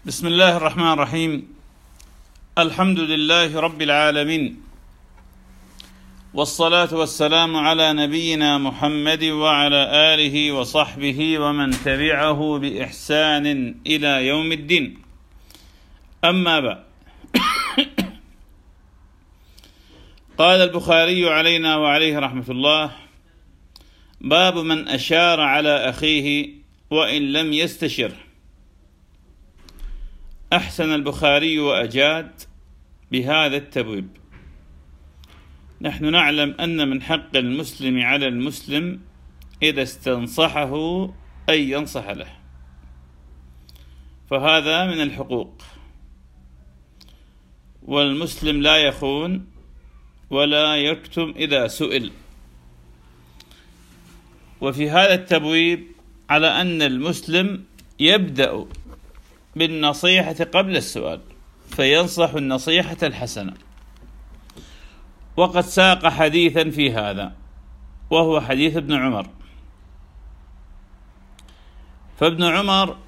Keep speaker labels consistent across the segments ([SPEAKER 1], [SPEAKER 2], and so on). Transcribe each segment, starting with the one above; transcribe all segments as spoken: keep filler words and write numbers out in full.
[SPEAKER 1] بسم الله الرحمن الرحيم. الحمد لله رب العالمين، والصلاة والسلام على نبينا محمد وعلى آله وصحبه ومن تبعه بإحسان إلى يوم الدين. أما بعد، قال البخاري علينا وعليه رحمة الله: باب من أشار على أخيه وإن لم يستشره. أحسن البخاري وأجاد بهذا التبويب. نحن نعلم أن من حق المسلم على المسلم إذا استنصحه أن ينصح له، فهذا من الحقوق، والمسلم لا يخون ولا يكتم إذا سئل. وفي هذا التبويب على أن المسلم يبدأ بالنصيحة قبل السؤال، فينصح النصيحة الحسنة. وقد ساق حديثا في هذا، وهو حديث ابن عمر. فابن عمر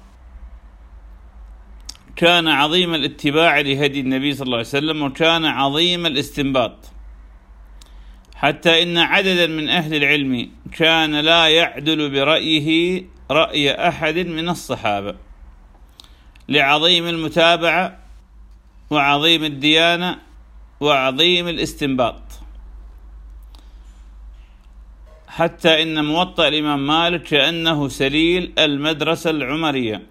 [SPEAKER 1] كان عظيم الاتباع لهدي النبي صلى الله عليه وسلم، وكان عظيم الاستنباط، حتى إن عددا من أهل العلم كان لا يعدل برأيه رأي أحد من الصحابة، لعظيم المتابعة وعظيم الديانة وعظيم الاستنباط، حتى إن موطأ الإمام مالك كأنه سليل المدرسة العمرية.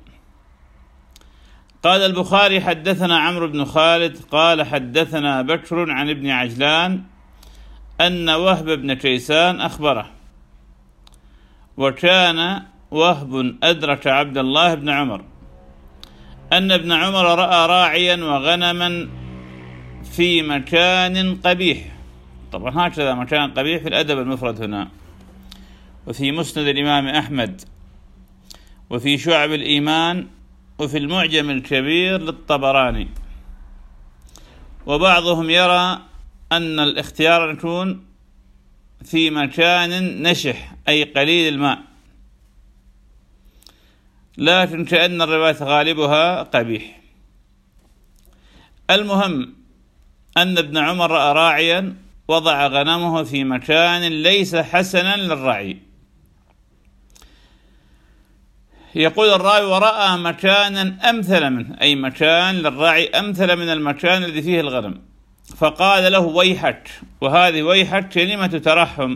[SPEAKER 1] قال البخاري: حدثنا عمرو بن خالد قال حدثنا بكر عن ابن عجلان أن وهب بن كيسان أخبره، وكان وهب أدرك عبد الله بن عمر، أن ابن عمر رأى راعيا وغنما في مكان قبيح. طبعا هكذا مكان قبيح في الأدب المفرد هنا، وفي مسند الإمام أحمد، وفي شعب الإيمان، وفي المعجم الكبير للطبراني. وبعضهم يرى أن الاختيار يكون في مكان نشح أي قليل الماء، لكن كأن الرواية غالبها قبيح. المهم أن ابن عمر رأى راعيا وضع غنمه في مكان ليس حسنا للرعي. يقول الراوي: ورأى مكانا أمثل منه، أي مكان للرعي أمثل من المكان الذي فيه الغنم، فقال له: ويحك. وهذه ويحك كلمة ترحم،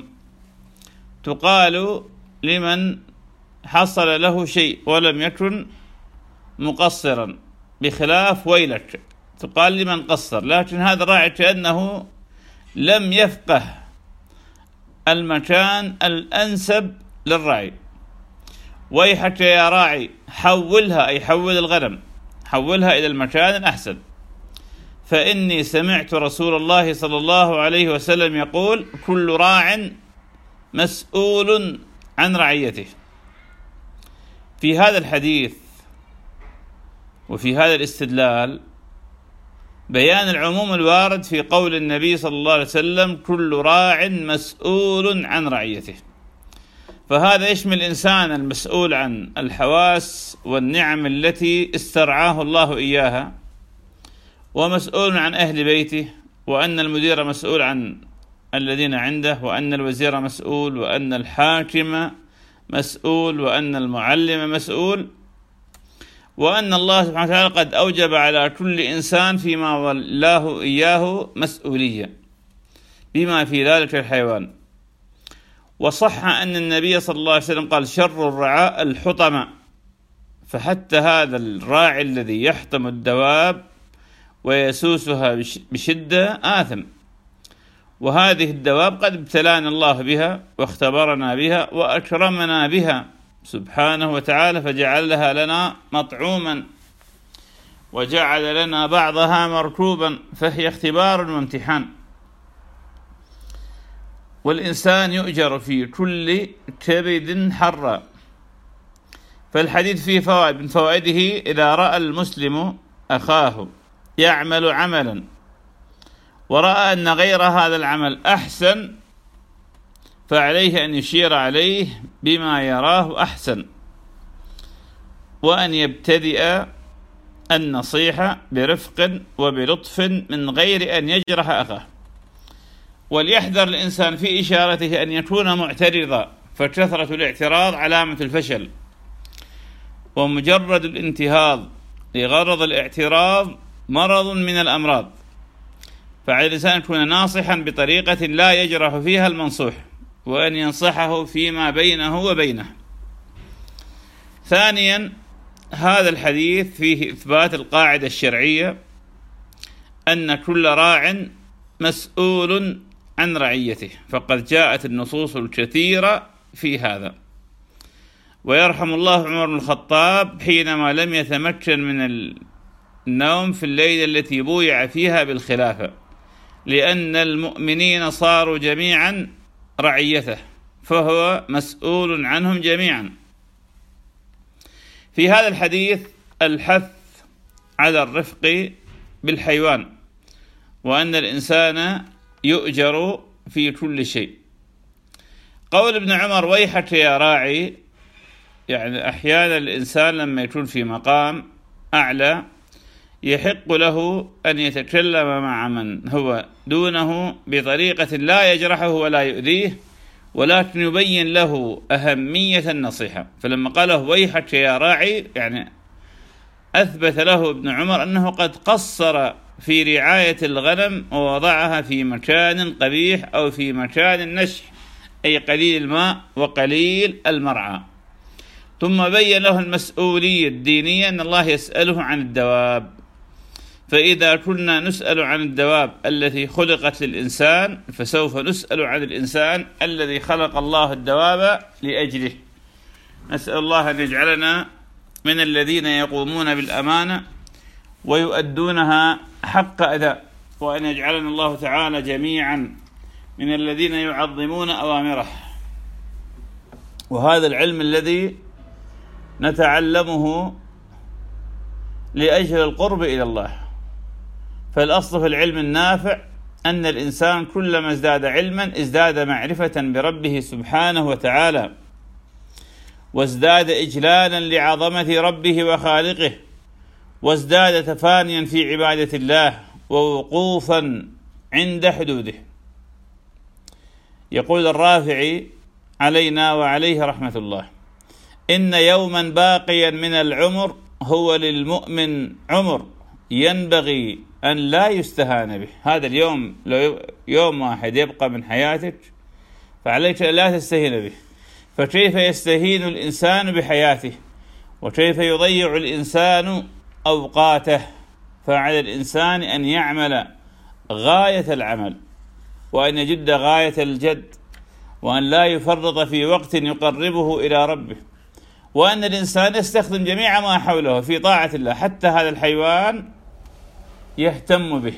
[SPEAKER 1] تقال لمن حصل له شيء ولم يكن مقصرا، بخلاف ويلك تقال لمن قصر. لكن هذا الراعي كأنه لم يفقه المكان الأنسب للرعي. ويحك يا راعي، حولها، أي حول الغنم، حولها إلى المكان الأحسن، فإني سمعت رسول الله صلى الله عليه وسلم يقول: كل راع مسؤول عن رعيته. في هذا الحديث وفي هذا الاستدلال بيان العموم الوارد في قول النبي صلى الله عليه وسلم: كل راع مسؤول عن رعيته. فهذا يشمل الإنسان المسؤول عن الحواس والنعم التي استرعاه الله إياها، ومسؤول عن أهل بيته، وأن المدير مسؤول عن الذين عنده، وأن الوزير مسؤول، وأن الحاكم مسؤول، وأن المعلم مسؤول، وأن الله سبحانه وتعالى قد أوجب على كل إنسان فيما ولاه إياه مسؤولية، بما في ذلك الحيوان. وصح أن النبي صلى الله عليه وسلم قال: شر الرعاء الحطمة. فحتى هذا الراعي الذي يحطم الدواب ويسوسها بشدة آثم، وهذه الدواب قد ابتلانا الله بها واختبرنا بها وأكرمنا بها سبحانه وتعالى، فجعلها لنا مطعوما وجعل لنا بعضها مركوبا، فهي اختبار وامتحان. والإنسان يؤجر في كل كبد حرا. فالحديث فيه فوائد. من فوائده: إذا رأى المسلم أخاه يعمل عملا ورأى أن غير هذا العمل أحسن، فعليه أن يشير عليه بما يراه أحسن، وأن يبتدئ النصيحة برفق وبلطف من غير أن يجرح أخاه. وليحذر الإنسان في إشارته أن يكون معترضا، فكثرة الاعتراض علامة الفشل، ومجرد الانتهاض لغرض الاعتراض مرض من الأمراض. فعلى الإنسان يكون ناصحا بطريقة لا يجرح فيها المنصوح، وأن ينصحه فيما بينه وبينه. ثانيا، هذا الحديث فيه إثبات القاعدة الشرعية أن كل راع مسؤول عن رعيته، فقد جاءت النصوص الكثيرة في هذا. ويرحم الله عمر بن الخطاب حينما لم يتمكن من النوم في الليلة التي بويع فيها بالخلافة، لأن المؤمنين صاروا جميعا رعيته، فهو مسؤول عنهم جميعا. في هذا الحديث الحث على الرفق بالحيوان، وأن الإنسان يؤجر في كل شيء. قول ابن عمر ويحك يا راعي، يعني أحيانا الإنسان لما يكون في مقام أعلى يحق له أن يتكلم مع من هو دونه بطريقة لا يجرحه ولا يؤذيه، ولكن يبين له أهمية النصيحة. فلما قاله ويحك يا راعي، يعني أثبت له ابن عمر أنه قد قصر في رعاية الغنم ووضعها في مكان قبيح أو في مكان النشح، أي قليل الماء وقليل المرعى. ثم بين له المسؤولية الدينية أن الله يسأله عن الدواب، فإذا كنا نسأل عن الدواب التي خلقت للإنسان، فسوف نسأل عن الإنسان الذي خلق الله الدواب لأجله. نسأل الله أن يجعلنا من الذين يقومون بالأمانة ويؤدونها حق أداء، وأن يجعلنا الله تعالى جميعا من الذين يعظمون أوامره. وهذا العلم الذي نتعلمه لأجل القرب إلى الله، فالأصل في العلم النافع أن الإنسان كلما ازداد علما ازداد معرفة بربه سبحانه وتعالى، وازداد إجلالا لعظمة ربه وخالقه، وازداد تفانيا في عبادة الله ووقوفا عند حدوده. يقول الرافعي علينا وعليه رحمة الله: إن يوما باقيا من العمر هو للمؤمن عمر ينبغي أن لا يستهان به. هذا اليوم لو يوم واحد يبقى من حياتك فعليك لا تستهين به، فكيف يستهين الإنسان بحياته، وكيف يضيع الإنسان أوقاته؟ فعلى الإنسان أن يعمل غاية العمل، وأن يجد غاية الجد، وأن لا يفرط في وقت يقربه إلى ربه، وأن الإنسان يستخدم جميع ما حوله في طاعة الله، حتى هذا الحيوان يهتم به.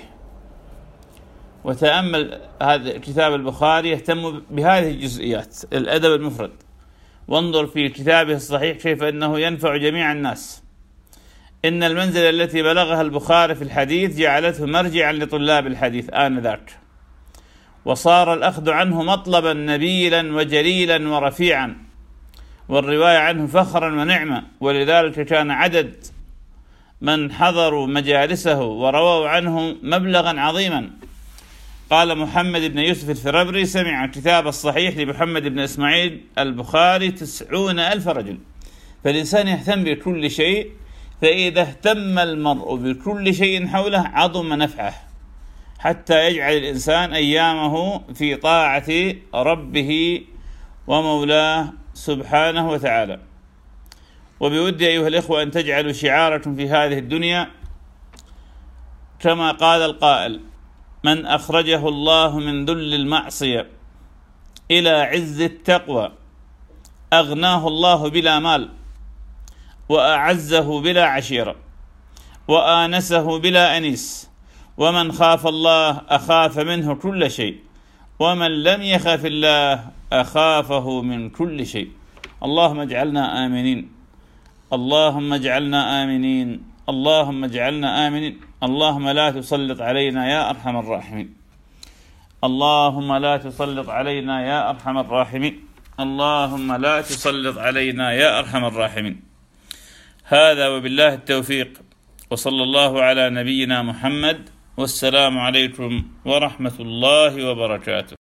[SPEAKER 1] وتأمل هذا كتاب البخاري يهتم بهذه الجزئيات، الأدب المفرد، وانظر في كتابه الصحيح كيف أنه ينفع جميع الناس. إن المنزلة التي بلغها البخاري في الحديث جعلته مرجعا لطلاب الحديث آنذاك، وصار الأخذ عنه مطلبا نبيلا وجليلا ورفيعا، والرواية عنه فخرا ونعمة. ولذلك كان عدد من حضروا مجالسه ورووا عنه مبلغا عظيما. قال محمد بن يوسف الفربري: سمع كتاب الصحيح لمحمد بن إسماعيل البخاري تسعون ألف رجل. فالإنسان يهتم بكل شيء، فإذا اهتم المرء بكل شيء حوله عظم نفعه، حتى يجعل الإنسان أيامه في طاعة ربه ومولاه سبحانه وتعالى. وبودي أيها الإخوة أن تجعلوا شعاركم في هذه الدنيا كما قال القائل: من أخرجه الله من ذل المعصية إلى عز التقوى أغناه الله بلا مال، وأعزه بلا عشيرة، وآنسه بلا أنيس. ومن خاف الله أخاف منه كل شيء، ومن لم يخاف الله أخافه من كل شيء. اللهم اجعلنا آمنين، اللهم اجعلنا آمنين، اللهم اجعلنا آمنين. اللهم لا تسلط علينا يا أرحم الراحمين، اللهم لا تسلط علينا يا أرحم الراحمين، اللهم لا تسلط علينا يا أرحم الراحمين. هذا وبالله التوفيق، وصلى الله على نبينا محمد، والسلام عليكم ورحمة الله وبركاته.